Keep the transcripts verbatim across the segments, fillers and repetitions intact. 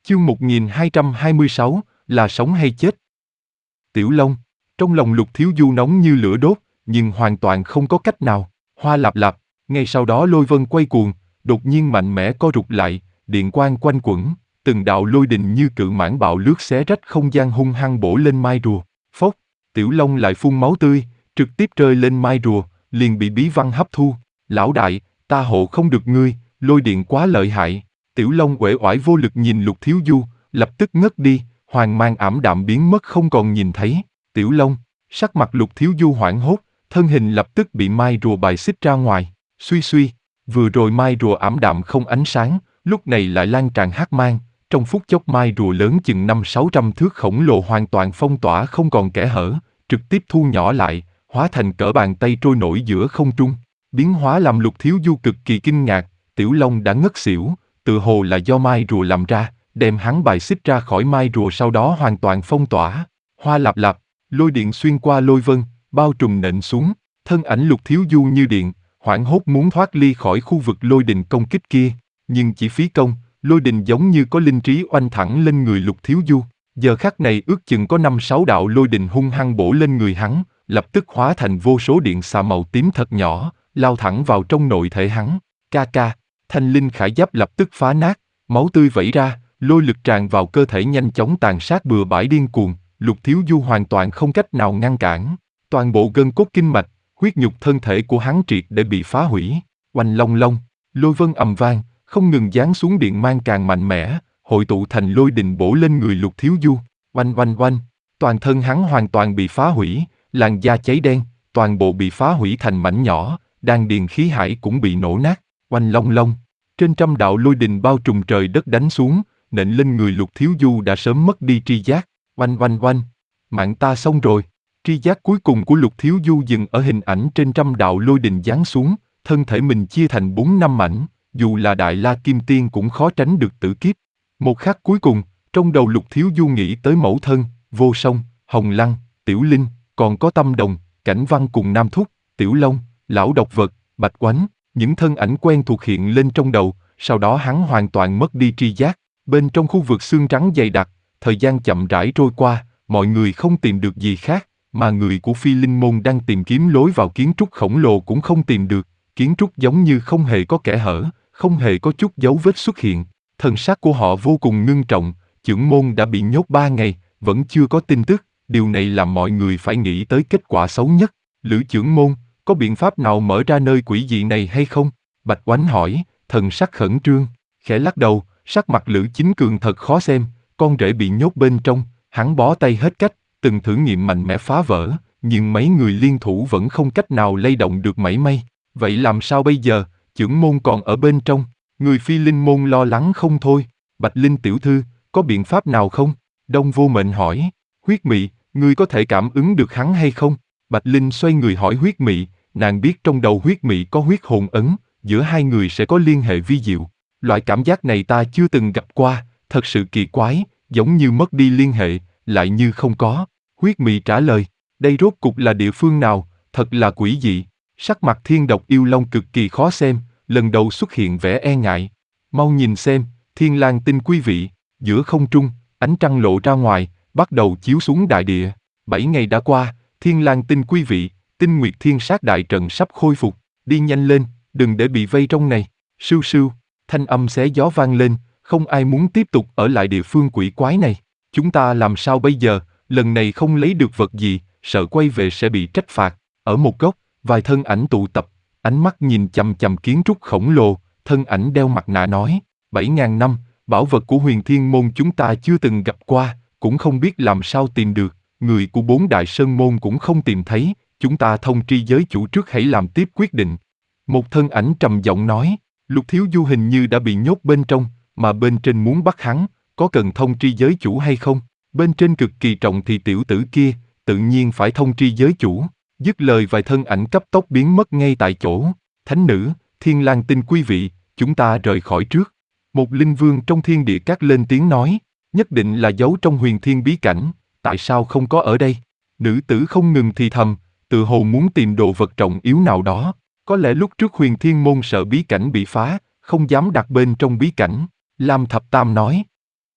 Chương một nghìn hai trăm hai mươi sáu, là sống hay chết? Tiểu Long, trong lòng Lục Thiếu Du nóng như lửa đốt, nhưng hoàn toàn không có cách nào. Hoa lạp lạp, ngay sau đó lôi vân quay cuồng, đột nhiên mạnh mẽ co rụt lại, điện quang quanh quẩn, từng đạo lôi đình như cự mãng bạo lướt xé rách không gian hung hăng bổ lên mai rùa. Phốc, Tiểu Long lại phun máu tươi, trực tiếp rơi lên mai rùa, liền bị bí văn hấp thu. Lão đại, ta hộ không được ngươi, lôi điện quá lợi hại. Tiểu Long uể oải vô lực nhìn Lục Thiếu Du, lập tức ngất đi, hoàng mang ảm đạm biến mất không còn nhìn thấy. Tiểu Long, sắc mặt Lục Thiếu Du hoảng hốt, thân hình lập tức bị mai rùa bài xích ra ngoài. Suy suy, vừa rồi mai rùa ảm đạm không ánh sáng, lúc này lại lan tràn hắc mang. Trong phút chốc mai rùa lớn chừng năm sáu trăm thước khổng lồ hoàn toàn phong tỏa không còn kẽ hở, trực tiếp thu nhỏ lại, hóa thành cỡ bàn tay trôi nổi giữa không trung. Biến hóa làm Lục Thiếu Du cực kỳ kinh ngạc, Tiểu Long đã ngất xỉu, tự hồ là do mai rùa làm ra, đem hắn bài xích ra khỏi mai rùa sau đó hoàn toàn phong tỏa. Hoa lạp lạp, lôi điện xuyên qua lôi vân, bao trùm nện xuống, thân ảnh Lục Thiếu Du như điện, hoảng hốt muốn thoát ly khỏi khu vực lôi đình công kích kia, nhưng chỉ phí công, lôi đình giống như có linh trí oanh thẳng lên người Lục Thiếu Du. Giờ khắc này ước chừng có năm sáu đạo lôi đình hung hăng bổ lên người hắn, lập tức hóa thành vô số điện xà màu tím thật nhỏ, lao thẳng vào trong nội thể hắn. Ca ca, thanh linh khải giáp lập tức phá nát, máu tươi vẩy ra, lôi lực tràn vào cơ thể nhanh chóng tàn sát bừa bãi điên cuồng. Lục Thiếu Du hoàn toàn không cách nào ngăn cản, toàn bộ gân cốt kinh mạch, huyết nhục thân thể của hắn triệt để bị phá hủy. Oanh long long, lôi vân ầm vang, không ngừng giáng xuống điện mang càng mạnh mẽ, hội tụ thành lôi đình bổ lên người Lục Thiếu Du. Oanh oanh oanh, toàn thân hắn hoàn toàn bị phá hủy, làn da cháy đen, toàn bộ bị phá hủy thành mảnh nhỏ, đan điền khí hải cũng bị nổ nát. Oanh long long, trên trăm đạo lôi đình bao trùm trời đất đánh xuống, nện lên người Lục Thiếu Du đã sớm mất đi tri giác. Oanh oanh oanh, mạng ta xong rồi. Tri giác cuối cùng của Lục Thiếu Du dừng ở hình ảnh trên trăm đạo lôi đình giáng xuống, thân thể mình chia thành bốn năm mảnh, dù là Đại La Kim Tiên cũng khó tránh được tử kiếp. Một khắc cuối cùng, trong đầu Lục Thiếu Du nghĩ tới mẫu thân, Vô Song, Hồng Lăng, Tiểu Linh, còn có Tâm Đồng, Cảnh Văn cùng Nam Thúc, Tiểu Long, Lão Độc Vật, Bạch Oánh, những thân ảnh quen thuộc hiện lên trong đầu, sau đó hắn hoàn toàn mất đi tri giác. Bên trong khu vực xương trắng dày đặc, thời gian chậm rãi trôi qua, mọi người không tìm được gì khác, mà người của Phi Linh Môn đang tìm kiếm lối vào kiến trúc khổng lồ cũng không tìm được, kiến trúc giống như không hề có kẽ hở, không hề có chút dấu vết xuất hiện. Thần sắc của họ vô cùng ngưng trọng, trưởng môn đã bị nhốt ba ngày, vẫn chưa có tin tức, điều này làm mọi người phải nghĩ tới kết quả xấu nhất. Lữ trưởng môn, có biện pháp nào mở ra nơi quỷ dị này hay không? Bạch Oánh hỏi, thần sắc khẩn trương, khẽ lắc đầu, sắc mặt Lữ Chính Cường thật khó xem, con rể bị nhốt bên trong, hắn bó tay hết cách, từng thử nghiệm mạnh mẽ phá vỡ, nhưng mấy người liên thủ vẫn không cách nào lay động được mảy may. Vậy làm sao bây giờ, trưởng môn còn ở bên trong? Người Phi Linh Môn lo lắng không thôi. Bạch Linh tiểu thư, có biện pháp nào không? Đông Vô Mệnh hỏi. Huyết Mị, ngươi có thể cảm ứng được hắn hay không? Bạch Linh xoay người hỏi Huyết Mị, nàng biết trong đầu Huyết Mị có huyết hồn ấn, giữa hai người sẽ có liên hệ vi diệu. Loại cảm giác này ta chưa từng gặp qua, thật sự kỳ quái, giống như mất đi liên hệ, lại như không có. Huyết Mị trả lời, đây rốt cục là địa phương nào, thật là quỷ dị. Sắc mặt Thiên Độc Yêu Long cực kỳ khó xem, lần đầu xuất hiện vẻ e ngại. Mau nhìn xem, Thiên Lang Tinh quý vị, giữa không trung, ánh trăng lộ ra ngoài, bắt đầu chiếu xuống đại địa. Bảy ngày đã qua, Thiên Lang Tinh quý vị, Tinh Nguyệt Thiên Sát đại trận sắp khôi phục, đi nhanh lên, đừng để bị vây trong này. Sưu sưu, thanh âm xé gió vang lên, không ai muốn tiếp tục ở lại địa phương quỷ quái này. Chúng ta làm sao bây giờ, lần này không lấy được vật gì, sợ quay về sẽ bị trách phạt. Ở một góc, vài thân ảnh tụ tập, ánh mắt nhìn chằm chằm kiến trúc khổng lồ, thân ảnh đeo mặt nạ nói, bảy ngàn năm, bảo vật của Huyền Thiên Môn chúng ta chưa từng gặp qua, cũng không biết làm sao tìm được, người của bốn đại sơn môn cũng không tìm thấy, chúng ta thông tri giới chủ trước hãy làm tiếp quyết định. Một thân ảnh trầm giọng nói, Lục Thiếu Du hình như đã bị nhốt bên trong, mà bên trên muốn bắt hắn, có cần thông tri giới chủ hay không? Bên trên cực kỳ trọng thì tiểu tử kia, tự nhiên phải thông tri giới chủ. Dứt lời vài thân ảnh cấp tốc biến mất ngay tại chỗ. Thánh nữ, Thiên Lang Tinh quý vị, chúng ta rời khỏi trước. Một linh vương trong thiên địa các lên tiếng nói, nhất định là giấu trong huyền thiên bí cảnh, tại sao không có ở đây? Nữ tử không ngừng thì thầm, tự hồ muốn tìm đồ vật trọng yếu nào đó. Có lẽ lúc trước Huyền Thiên Môn sợ bí cảnh bị phá, không dám đặt bên trong bí cảnh. Lam Thập Tam nói.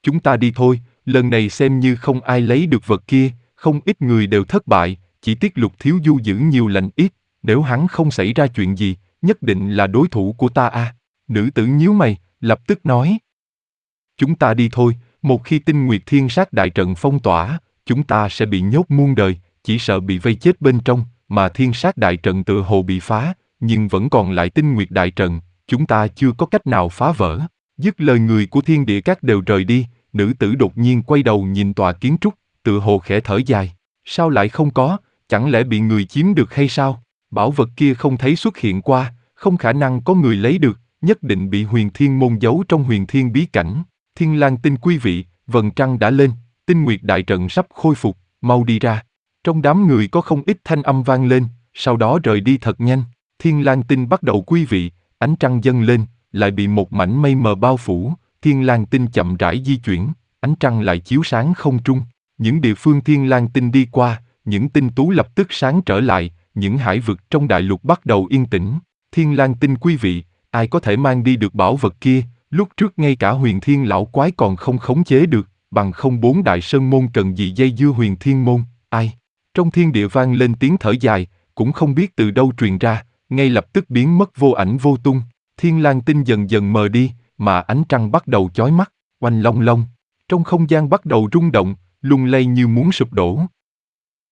Chúng ta đi thôi, lần này xem như không ai lấy được vật kia, không ít người đều thất bại, chỉ tiếc Lục Thiếu Du giữ nhiều lành ít, nếu hắn không xảy ra chuyện gì, nhất định là đối thủ của ta a. Nữ tử nhíu mày, lập tức nói. Chúng ta đi thôi, một khi Tinh Nguyệt Thiên Sát đại trận phong tỏa, chúng ta sẽ bị nhốt muôn đời, chỉ sợ bị vây chết bên trong, mà Thiên Sát đại trận tựa hồ bị phá, nhưng vẫn còn lại Tinh Nguyệt đại trận, chúng ta chưa có cách nào phá vỡ. Dứt lời người của Thiên Địa Các đều rời đi, nữ tử đột nhiên quay đầu nhìn tòa kiến trúc, tựa hồ khẽ thở dài. Sao lại không có, chẳng lẽ bị người chiếm được hay sao? Bảo vật kia không thấy xuất hiện qua, không khả năng có người lấy được, nhất định bị Huyền Thiên môn giấu trong Huyền Thiên bí cảnh. Thiên Lang Tinh quý vị, vầng trăng đã lên, Tinh Nguyệt đại trận sắp khôi phục, mau đi ra. Trong đám người có không ít thanh âm vang lên, sau đó rời đi thật nhanh. Thiên Lang Tinh bắt đầu quý vị, ánh trăng dâng lên, lại bị một mảnh mây mờ bao phủ. Thiên Lang Tinh chậm rãi di chuyển, ánh trăng lại chiếu sáng không trung. Những địa phương Thiên Lang Tinh đi qua, những tinh tú lập tức sáng trở lại, những hải vực trong đại lục bắt đầu yên tĩnh. Thiên Lang Tinh quý vị, ai có thể mang đi được bảo vật kia? Lúc trước ngay cả Huyền Thiên lão quái còn không khống chế được, bằng không bốn đại sơn môn cần gì dây dưa Huyền Thiên môn, ai? Trong thiên địa vang lên tiếng thở dài, cũng không biết từ đâu truyền ra, ngay lập tức biến mất vô ảnh vô tung. Thiên Lang Tinh dần dần mờ đi, mà ánh trăng bắt đầu chói mắt, oanh long long. Trong không gian bắt đầu rung động, lung lay như muốn sụp đổ.